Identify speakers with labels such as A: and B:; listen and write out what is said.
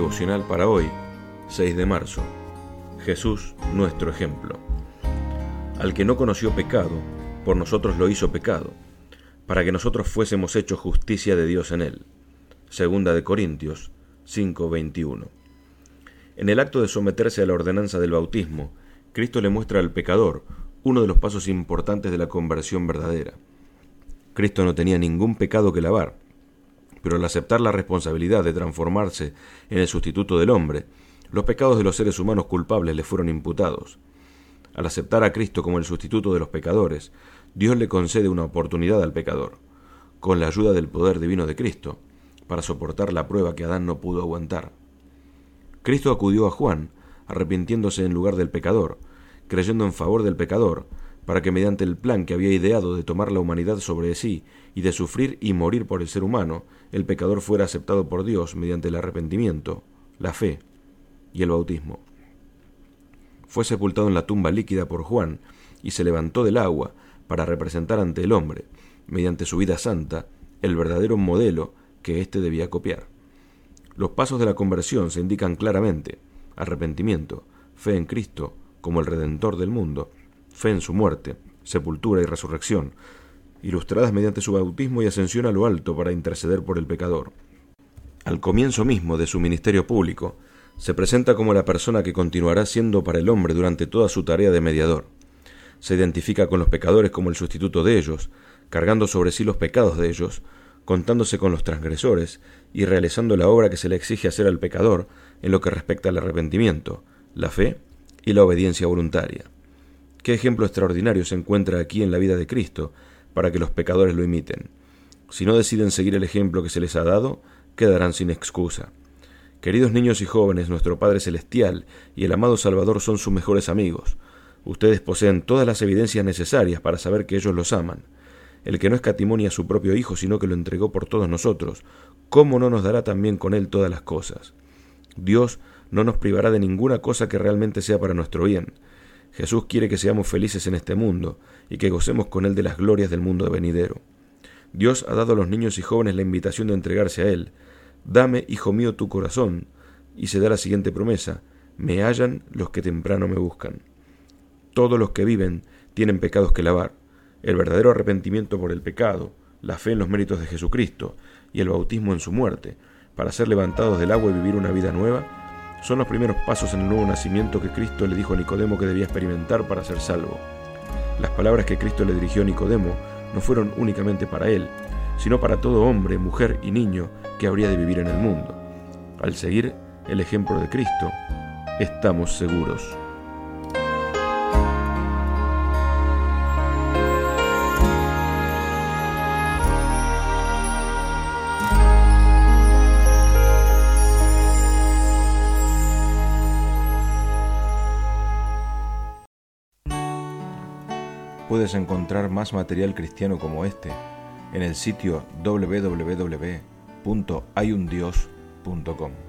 A: devocional para hoy, 6 de marzo. Jesús, nuestro ejemplo. Al que no conoció pecado, por nosotros lo hizo pecado, para que nosotros fuésemos hechos justicia de Dios en él. Segunda de Corintios 5:21. En el acto de someterse a la ordenanza del bautismo, Cristo le muestra al pecador uno de los pasos importantes de la conversión verdadera. Cristo no tenía ningún pecado que lavar, pero al aceptar la responsabilidad de transformarse en el sustituto del hombre, los pecados de los seres humanos culpables le fueron imputados. Al aceptar a Cristo como el sustituto de los pecadores, Dios le concede una oportunidad al pecador, con la ayuda del poder divino de Cristo, para soportar la prueba que Adán no pudo aguantar. Cristo acudió a Juan, arrepintiéndose en lugar del pecador, creyendo en favor del pecador, para que mediante el plan que había ideado de tomar la humanidad sobre sí y de sufrir y morir por el ser humano, el pecador fuera aceptado por Dios mediante el arrepentimiento, la fe y el bautismo. Fue sepultado en la tumba líquida por Juan y se levantó del agua para representar ante el hombre, mediante su vida santa, el verdadero modelo que éste debía copiar. Los pasos de la conversión se indican claramente: arrepentimiento, fe en Cristo como el Redentor del mundo, fe en su muerte, sepultura y resurrección, ilustradas mediante su bautismo y ascensión a lo alto para interceder por el pecador. Al comienzo mismo de su ministerio público, se presenta como la persona que continuará siendo para el hombre durante toda su tarea de mediador. Se identifica con los pecadores como el sustituto de ellos, cargando sobre sí los pecados de ellos, contándose con los transgresores y realizando la obra que se le exige hacer al pecador en lo que respecta al arrepentimiento, la fe y la obediencia voluntaria. Qué ejemplo extraordinario se encuentra aquí en la vida de Cristo para que los pecadores lo imiten. Si no deciden seguir el ejemplo que se les ha dado, quedarán sin excusa. Queridos niños y jóvenes, nuestro Padre Celestial y el amado Salvador son sus mejores amigos. Ustedes poseen todas las evidencias necesarias para saber que ellos los aman. El que no escatimó ni a su propio Hijo, sino que lo entregó por todos nosotros, ¿cómo no nos dará también con él todas las cosas? Dios no nos privará de ninguna cosa que realmente sea para nuestro bien. Jesús quiere que seamos felices en este mundo y que gocemos con él de las glorias del mundo venidero. Dios ha dado a los niños y jóvenes la invitación de entregarse a él. Dame, hijo mío, tu corazón, y se da la siguiente promesa: me hallan los que temprano me buscan. Todos los que viven tienen pecados que lavar. El verdadero arrepentimiento por el pecado, la fe en los méritos de Jesucristo y el bautismo en su muerte, para ser levantados del agua y vivir una vida nueva, son los primeros pasos en el nuevo nacimiento que Cristo le dijo a Nicodemo que debía experimentar para ser salvo. Las palabras que Cristo le dirigió a Nicodemo no fueron únicamente para él, sino para todo hombre, mujer y niño que habría de vivir en el mundo. Al seguir el ejemplo de Cristo, estamos seguros. Puedes encontrar más material cristiano como este en el sitio www.hayundios.com.